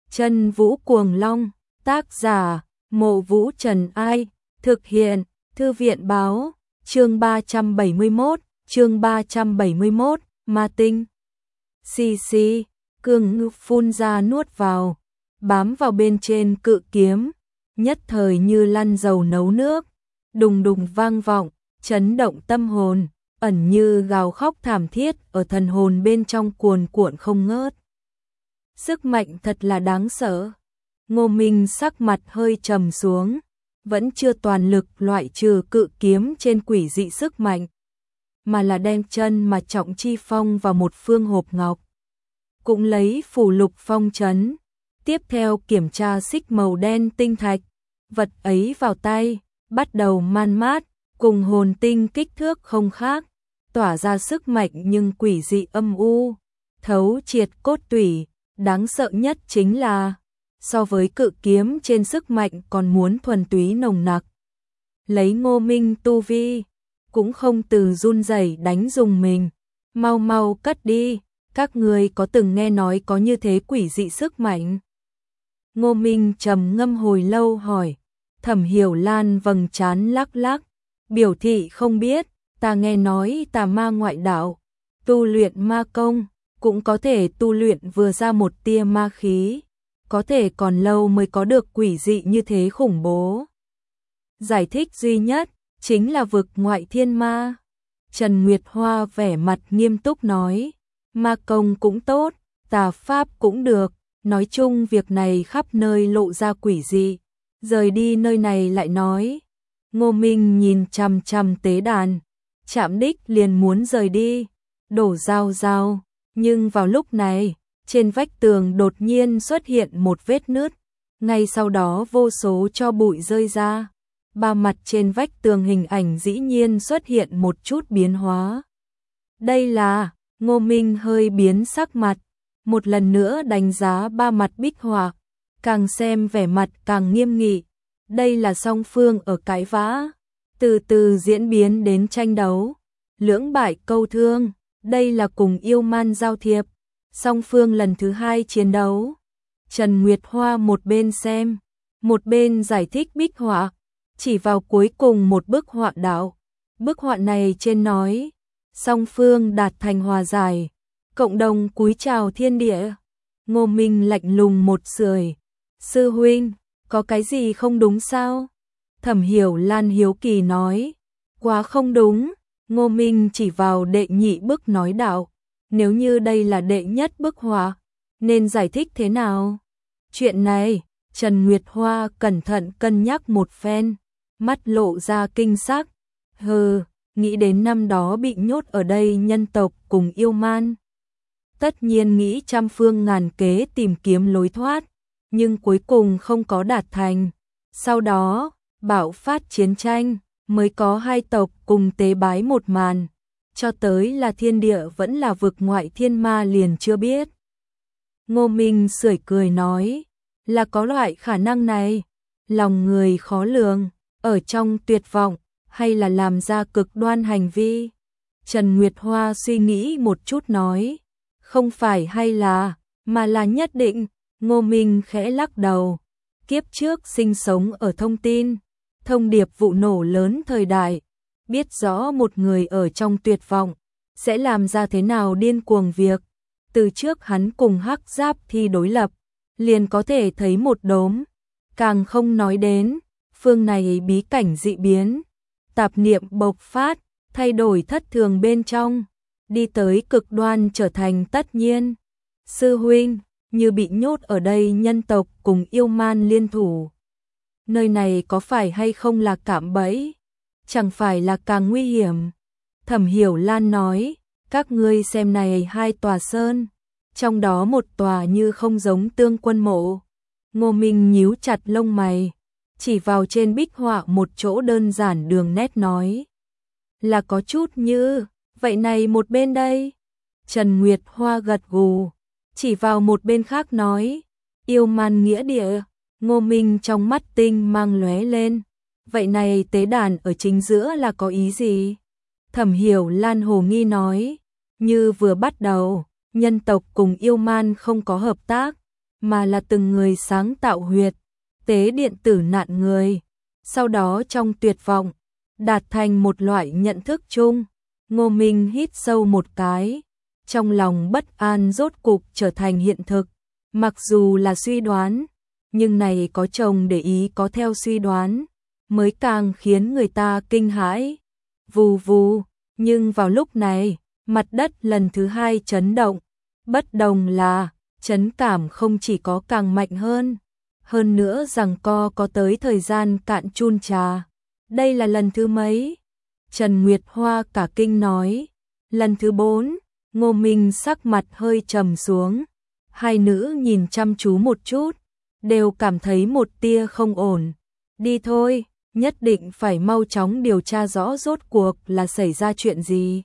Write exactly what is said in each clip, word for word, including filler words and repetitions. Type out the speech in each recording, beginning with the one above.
Chân Vũ Cuồng Long, tác giả, Mộ Vũ Trần Ai, thực hiện, Thư viện Báo, chương ba trăm bảy mươi mốt, chương ba trăm bảy mươi mốt, Ma Tinh. Xì xì, cương ngư phun ra nuốt vào, bám vào bên trên cự kiếm, nhất thời như lăn dầu nấu nước, đùng đùng vang vọng, chấn động tâm hồn, ẩn như gào khóc thảm thiết ở thần hồn bên trong cuồn cuộn không ngớt. Sức mạnh thật là đáng sợ. Ngô Minh sắc mặt hơi trầm xuống, vẫn chưa toàn lực loại trừ cự kiếm trên quỷ dị sức mạnh, mà là đem chân mà Trọng Chi Phong vào một phương hộp ngọc. Cũng lấy phù lục phong trấn, tiếp theo kiểm tra xích màu đen tinh thạch, vật ấy vào tay, bắt đầu man mát, cùng hồn tinh kích thước không khác, tỏa ra sức mạnh nhưng quỷ dị âm u, thấu triệt cốt tủy, đáng sợ nhất chính là so với cự kiếm trên sức mạnh còn muốn thuần túy nồng nặc. Lấy Ngô Minh tu vi, cũng không từ run rẩy đánh dùng mình, mau mau cất đi, các người có từng nghe nói có như thế quỷ dị sức mạnh? Ngô Minh trầm ngâm hồi lâu hỏi. Thẩm Hiểu Lan vầng trán lắc lắc, biểu thị không biết, ta nghe nói tà ma ngoại đạo, tu luyện ma công, cũng có thể tu luyện vừa ra một tia ma khí, có thể còn lâu mới có được quỷ dị như thế khủng bố. Giải thích duy nhất, chính là vực ngoại thiên ma. Trần Nguyệt Hoa vẻ mặt nghiêm túc nói, ma công cũng tốt, tà pháp cũng được, nói chung việc này khắp nơi lộ ra quỷ dị. Rời đi nơi này lại nói. Ngô Minh nhìn chằm chằm tế đàn, chạm đích liền muốn rời đi, đổ dao dao, nhưng vào lúc này, trên vách tường đột nhiên xuất hiện một vết nứt, ngay sau đó vô số tro bụi rơi ra, ba mặt trên vách tường hình ảnh dĩ nhiên xuất hiện một chút biến hóa. Đây là, Ngô Minh hơi biến sắc mặt, một lần nữa đánh giá ba mặt bích họa. Càng xem vẻ mặt càng nghiêm nghị, đây là song phương ở cãi vã, từ từ diễn biến đến tranh đấu, lưỡng bại câu thương, đây là cùng yêu man giao thiệp, song phương lần thứ hai chiến đấu. Trần Nguyệt Hoa một bên xem, một bên giải thích bích họa, chỉ vào cuối cùng một bức họa đạo, bức họa này trên nói, song phương đạt thành hòa giải, cộng đồng cúi chào thiên địa. Ngô Minh lạnh lùng một sưởi. Sư huynh, có cái gì không đúng sao? Thẩm Hiểu Lan hiếu kỳ nói. Quá không đúng, Ngô Minh chỉ vào đệ nhị bức nói đạo. Nếu như đây là đệ nhất bức họa, nên giải thích thế nào? Chuyện này, Trần Nguyệt Hoa cẩn thận cân nhắc một phen, mắt lộ ra kinh sắc. Hừ, nghĩ đến năm đó bị nhốt ở đây nhân tộc cùng yêu man. Tất nhiên nghĩ trăm phương ngàn kế tìm kiếm lối thoát, nhưng cuối cùng không có đạt thành. Sau đó, bạo phát chiến tranh, mới có hai tộc cùng tế bái một màn. Cho tới là thiên địa vẫn là vực ngoại thiên ma liền chưa biết. Ngô Minh sưởi cười nói, là có loại khả năng này. Lòng người khó lường, ở trong tuyệt vọng, hay là làm ra cực đoan hành vi. Trần Nguyệt Hoa suy nghĩ một chút nói, không phải hay là, mà là nhất định. Ngô Minh khẽ lắc đầu, kiếp trước sinh sống ở thông tin, thông điệp vụ nổ lớn thời đại, biết rõ một người ở trong tuyệt vọng, sẽ làm ra thế nào điên cuồng việc. Từ trước hắn cùng Hắc Giáp thi đối lập, liền có thể thấy một đốm, càng không nói đến, phương này bí cảnh dị biến, tạp niệm bộc phát, thay đổi thất thường bên trong, đi tới cực đoan trở thành tất nhiên. Sư huynh, như bị nhốt ở đây nhân tộc cùng yêu man liên thủ. Nơi này có phải hay không là cạm bẫy? Chẳng phải là càng nguy hiểm? Thẩm Hiểu Lan nói, các ngươi xem này hai tòa sơn, trong đó một tòa như không giống Tương Quân mộ. Ngô Minh nhíu chặt lông mày, chỉ vào trên bích họa một chỗ đơn giản đường nét nói, là có chút như, vậy này một bên đây. Trần Nguyệt Hoa gật gù, chỉ vào một bên khác nói, yêu man nghĩa địa. Ngô Minh trong mắt tinh mang lóe lên, vậy này tế đàn ở chính giữa là có ý gì? Thẩm Hiểu Lan hồ nghi nói, như vừa bắt đầu, nhân tộc cùng yêu man không có hợp tác, mà là từng người sáng tạo huyệt tế điện tử nạn người. Sau đó trong tuyệt vọng, đạt thành một loại nhận thức chung. Ngô Minh hít sâu một cái, trong lòng bất an rốt cục trở thành hiện thực. Mặc dù là suy đoán, nhưng này có chồng để ý có theo suy đoán, mới càng khiến người ta kinh hãi. Vù vù, nhưng vào lúc này, mặt đất lần thứ hai chấn động. Bất đồng là, chấn cảm không chỉ có càng mạnh hơn, hơn nữa rằng co có tới thời gian cạn chun trà. Đây là lần thứ mấy? Trần Nguyệt Hoa cả kinh nói. Lần thứ bốn. Ngô Minh sắc mặt hơi trầm xuống. Hai nữ nhìn chăm chú một chút, đều cảm thấy một tia không ổn. Đi thôi, nhất định phải mau chóng điều tra rõ rốt cuộc là xảy ra chuyện gì.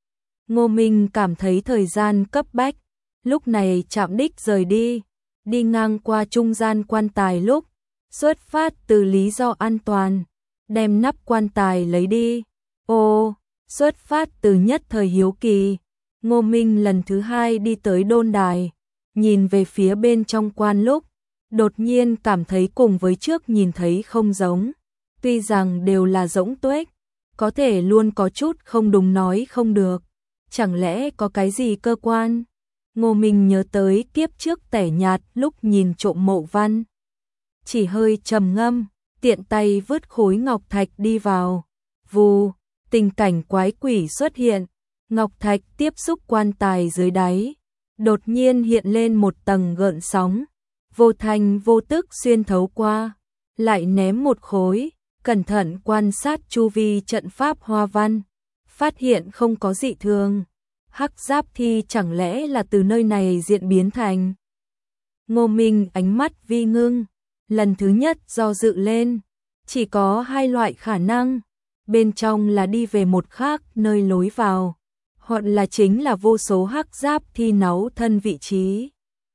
Ngô Minh cảm thấy thời gian cấp bách, lúc này chạm đích rời đi, đi ngang qua trung gian quan tài lúc, xuất phát từ lý do an toàn, đem nắp quan tài lấy đi. Ô, xuất phát từ nhất thời hiếu kỳ, Ngô Minh lần thứ hai đi tới đôn đài, nhìn về phía bên trong quan lúc, đột nhiên cảm thấy cùng với trước nhìn thấy không giống. Tuy rằng đều là rỗng tuếch, có thể luôn có chút không đúng nói không được. Chẳng lẽ có cái gì cơ quan? Ngô Minh nhớ tới kiếp trước tẻ nhạt lúc nhìn trộm mộ văn. Chỉ hơi trầm ngâm, tiện tay vứt khối ngọc thạch đi vào. Vù, tình cảnh quái quỷ xuất hiện. Ngọc thạch tiếp xúc quan tài dưới đáy. Đột nhiên hiện lên một tầng gợn sóng. Vô thành vô tức xuyên thấu qua. Lại ném một khối. Cẩn thận quan sát chu vi trận pháp hoa văn. Phát hiện không có dị thường. Hắc giáp thi chẳng lẽ là từ nơi này diễn biến thành. Ngô Minh ánh mắt vi ngưng, lần thứ nhất do dự lên, chỉ có hai loại khả năng, bên trong là đi về một khác nơi lối vào, hoặc là chính là vô số hắc giáp thi náu thân vị trí.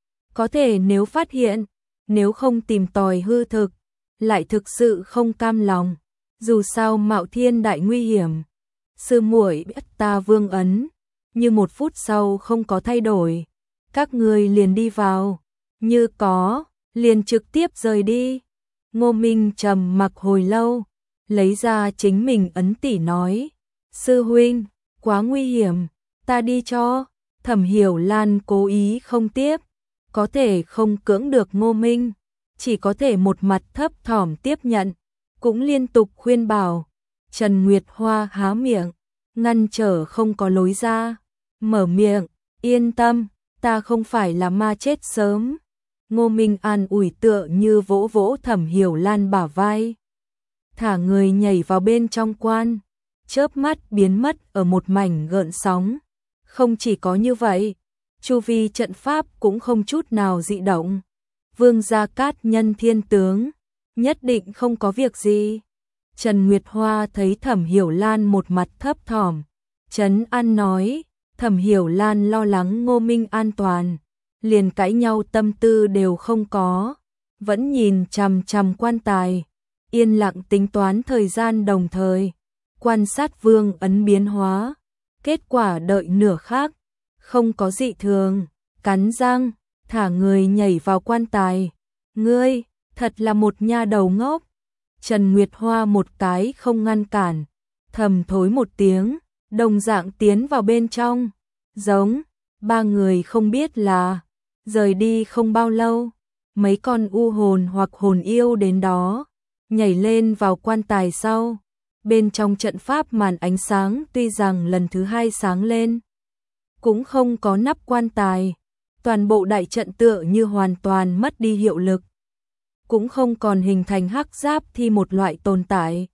Có thể nếu phát hiện, nếu không tìm tòi hư thực, lại thực sự không cam lòng, dù sao mạo thiên đại nguy hiểm. Sư muội biết ta vương ấn, như một phút sau không có thay đổi, các người liền đi vào, như có, liền trực tiếp rời đi. Ngô Minh trầm mặc hồi lâu, lấy ra chính mình ấn tỷ nói, sư huynh, quá nguy hiểm, ta đi cho. Thẩm Hiểu Lan cố ý không tiếp, có thể không cưỡng được Ngô Minh, chỉ có thể một mặt thấp thỏm tiếp nhận, cũng liên tục khuyên bảo. Trần Nguyệt Hoa há miệng, ngăn trở không có lối ra, mở miệng, yên tâm, ta không phải là ma chết sớm. Ngô Minh an ủi tựa như vỗ vỗ Thẩm Hiểu Lan bả vai. Thả người nhảy vào bên trong quan, chớp mắt biến mất ở một mảnh gợn sóng. Không chỉ có như vậy, chu vi trận pháp cũng không chút nào dị động. Vương Gia Cát Nhân thiên tướng, nhất định không có việc gì. Trần Nguyệt Hoa thấy Thẩm Hiểu Lan một mặt thấp thỏm, trấn an nói. Thẩm Hiểu Lan lo lắng Ngô Minh an toàn, liền cãi nhau tâm tư đều không có, vẫn nhìn chằm chằm quan tài, yên lặng tính toán thời gian đồng thời, quan sát vương ấn biến hóa. Kết quả đợi nửa khác, không có dị thường, cắn răng, thả người nhảy vào quan tài. Ngươi, thật là một nha đầu ngốc. Trần Nguyệt Hoa một cái không ngăn cản, thầm thối một tiếng, đồng dạng tiến vào bên trong. Giống, ba người không biết là, rời đi không bao lâu, mấy con u hồn hoặc hồn yêu đến đó, nhảy lên vào quan tài sau. Bên trong trận pháp màn ánh sáng tuy rằng lần thứ hai sáng lên, cũng không có nắp quan tài, toàn bộ đại trận tựa như hoàn toàn mất đi hiệu lực, cũng không còn hình thành hắc giáp thi một loại tồn tại.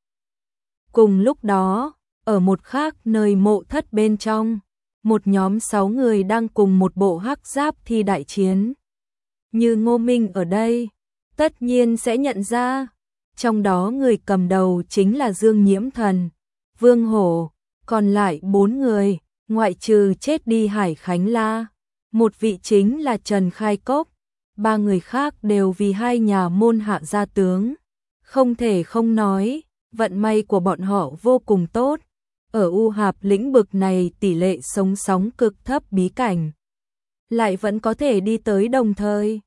Cùng lúc đó, ở một khác nơi mộ thất bên trong, một nhóm sáu người đang cùng một bộ hắc giáp thi đại chiến. Như Ngô Minh ở đây, tất nhiên sẽ nhận ra, trong đó người cầm đầu chính là Dương Nhiễm Thần, Vương Hổ, còn lại bốn người, ngoại trừ chết đi Hải Khánh La, một vị chính là Trần Khai Cốc, ba người khác đều vì hai nhà môn hạ gia tướng. Không thể không nói, vận may của bọn họ vô cùng tốt. Ở U Hạp lĩnh vực này tỷ lệ sống sóng cực thấp bí cảnh, lại vẫn có thể đi tới đồng thời.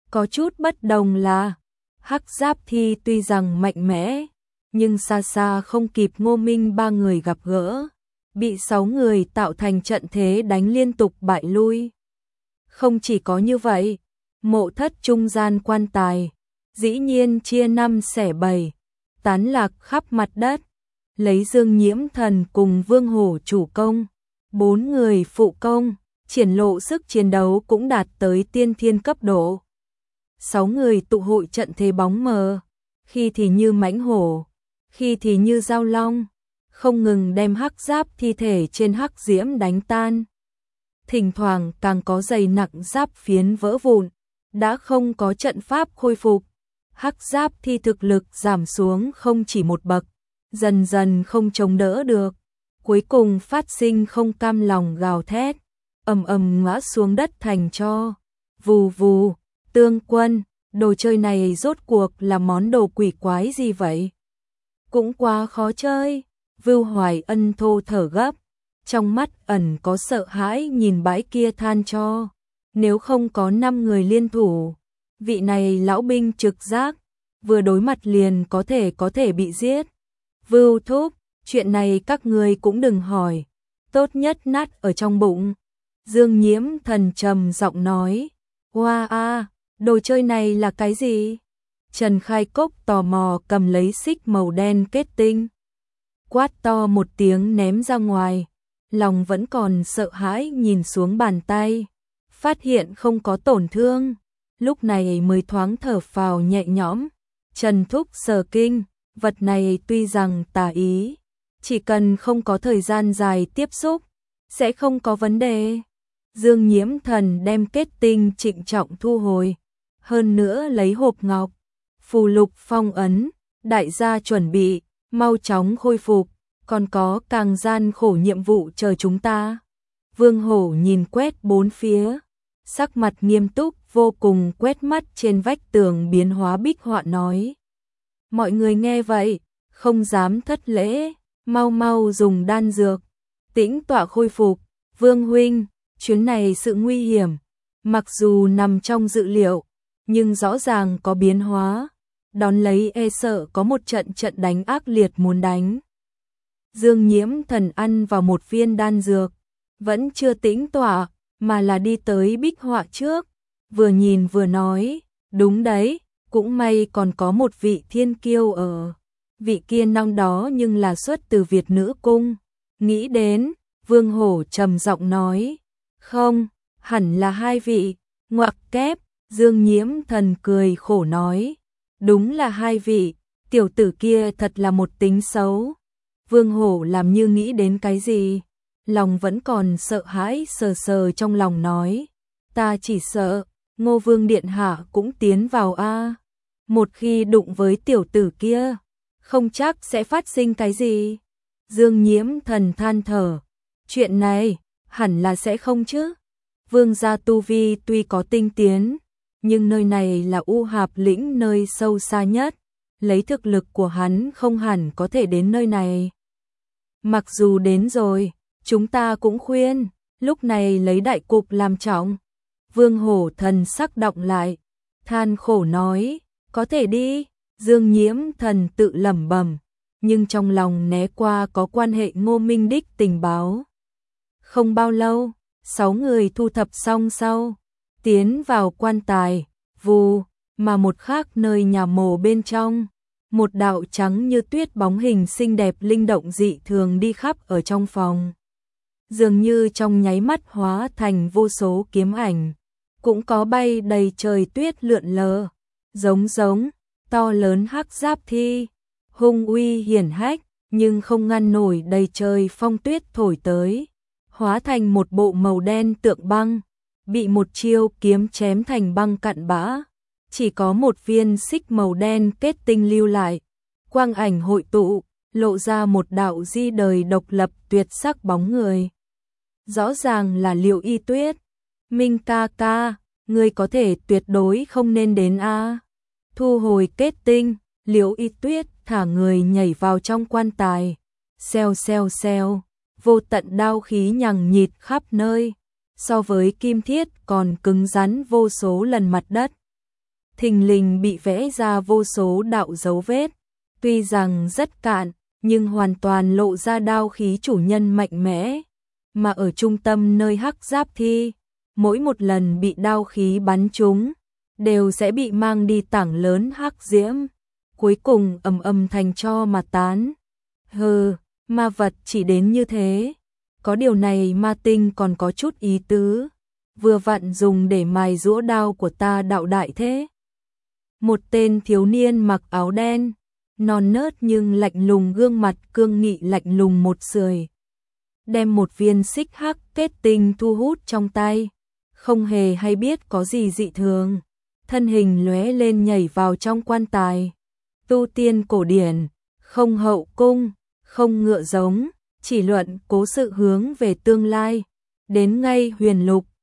Có chút bất đồng là, Hắc Giáp Thi tuy rằng mạnh mẽ, nhưng xa xa không kịp Ngô Minh ba người gặp gỡ, bị sáu người tạo thành trận thế đánh liên tục bại lui. Không chỉ có như vậy, mộ thất trung gian quan tài, dĩ nhiên chia năm xẻ bảy, tán lạc khắp mặt đất, lấy Dương Nhiễm Thần cùng Vương Hổ chủ công, bốn người phụ công, triển lộ sức chiến đấu cũng đạt tới tiên thiên cấp độ. Sáu người tụ hội trận thế bóng mờ, khi thì như mãnh hổ, khi thì như dao long, không ngừng đem Hắc Giáp thi thể trên hắc diễm đánh tan. Thỉnh thoảng càng có dày nặng giáp phiến vỡ vụn, đã không có trận pháp khôi phục. Hắc Giáp thi thực lực giảm xuống không chỉ một bậc, dần dần không chống đỡ được, cuối cùng phát sinh không cam lòng gào thét, ầm ầm ngã xuống đất thành tro. Vù vù, Tương Quân, đồ chơi này rốt cuộc là món đồ quỷ quái gì vậy? Cũng quá khó chơi. Vưu Hoài Ân thô thở gấp, trong mắt ẩn có sợ hãi nhìn bãi kia than cho. Nếu không có năm người liên thủ, vị này lão binh trực giác, vừa đối mặt liền có thể có thể bị giết. Vưu thúc, chuyện này các người cũng đừng hỏi, tốt nhất nát ở trong bụng. Dương Nhiễm Thần trầm giọng nói, hoa a, đồ chơi này là cái gì? Trần Khai Cốc tò mò cầm lấy xích màu đen kết tinh, quát to một tiếng ném ra ngoài, lòng vẫn còn sợ hãi nhìn xuống bàn tay, phát hiện không có tổn thương, lúc này mới thoáng thở phào nhẹ nhõm. Trần thúc sờ kinh, vật này tuy rằng tà ý, chỉ cần không có thời gian dài tiếp xúc, sẽ không có vấn đề. Dương Nhiễm Thần đem kết tinh trịnh trọng thu hồi, hơn nữa lấy hộp ngọc, phù lục phong ấn, đại gia chuẩn bị, mau chóng khôi phục, còn có càng gian khổ nhiệm vụ chờ chúng ta. Vương Hổ nhìn quét bốn phía, sắc mặt nghiêm túc vô cùng, quét mắt trên vách tường biến hóa bích họa nói. Mọi người nghe vậy, không dám thất lễ, mau mau dùng đan dược, tĩnh tọa khôi phục. Vương huynh, chuyến này sự nguy hiểm, mặc dù nằm trong dự liệu, nhưng rõ ràng có biến hóa, đón lấy e sợ có một trận trận đánh ác liệt muốn đánh. Dương Nhiễm Thần ăn vào một viên đan dược, vẫn chưa tĩnh tọa, mà là đi tới bích họa trước, vừa nhìn vừa nói, đúng đấy, cũng may còn có một vị thiên kiêu ở. Vị kia năm đó nhưng là xuất từ Việt nữ cung. Nghĩ đến, Vương Hổ trầm giọng nói, không, hẳn là hai vị. Ngoặc kép, Dương Nhiễm Thần cười khổ nói, đúng là hai vị, tiểu tử kia thật là một tính xấu. Vương Hổ làm như nghĩ đến cái gì, lòng vẫn còn sợ hãi sờ sờ trong lòng nói, ta chỉ sợ, Ngô Vương Điện Hạ cũng tiến vào a. Một khi đụng với tiểu tử kia, không chắc sẽ phát sinh cái gì. Dương Nhiễm Thần than thở, chuyện này, hẳn là sẽ không chứ. Vương gia tu vi tuy có tinh tiến, nhưng nơi này là U Hạp lĩnh nơi sâu xa nhất, lấy thực lực của hắn không hẳn có thể đến nơi này. Mặc dù đến rồi, chúng ta cũng khuyên, lúc này lấy đại cục làm trọng. Vương Hổ thần sắc động lại, than khổ nói, có thể đi. Dương Nhiễm Thần tự lẩm bẩm, nhưng trong lòng né qua có quan hệ Ngô Minh đích tình báo. Không bao lâu, sáu người thu thập xong sau, tiến vào quan tài, vù, mà một khác nơi nhà mồ bên trong, một đạo trắng như tuyết bóng hình xinh đẹp linh động dị thường đi khắp ở trong phòng. Dường như trong nháy mắt hóa thành vô số kiếm ảnh, cũng có bay đầy trời tuyết lượn lờ, giống giống, to lớn hắc giáp thi, hung uy hiển hách, nhưng không ngăn nổi đầy trời phong tuyết thổi tới, hóa thành một bộ màu đen tượng băng, bị một chiêu kiếm chém thành băng cặn bã, chỉ có một viên xích màu đen kết tinh lưu lại, quang ảnh hội tụ, lộ ra một đạo di đời độc lập tuyệt sắc bóng người. Rõ ràng là Liệu Y Tuyết. Minh ca ca, ngươi có thể tuyệt đối không nên đến a. Thu hồi kết tinh, Liễu Y Tuyết thả người nhảy vào trong quan tài, xèo xèo xèo, vô tận đao khí nhằng nhịt khắp nơi, so với kim thiết còn cứng rắn vô số lần mặt đất. thình lình bị vẽ ra vô số đạo dấu vết, tuy rằng rất cạn, nhưng hoàn toàn lộ ra đao khí chủ nhân mạnh mẽ, mà ở trung tâm nơi hắc giáp thi, mỗi một lần bị đao khí bắn trúng, đều sẽ bị mang đi tảng lớn hắc diễm, cuối cùng ầm ầm thành tro mà tán. Hừ, ma vật chỉ đến như thế, có điều này ma tinh còn có chút ý tứ, vừa vặn dùng để mài giũa đao của ta đạo đại thế. Một tên thiếu niên mặc áo đen, non nớt nhưng lạnh lùng, gương mặt cương nghị lạnh lùng một sưởi, đem một viên xích hắc kết tinh thu hút trong tay, không hề hay biết có gì dị thường, thân hình lóe lên nhảy vào trong quan tài. Tu tiên cổ điển, không hậu cung, không ngựa giống, chỉ luận cố sự hướng về tương lai, đến ngay huyền lục,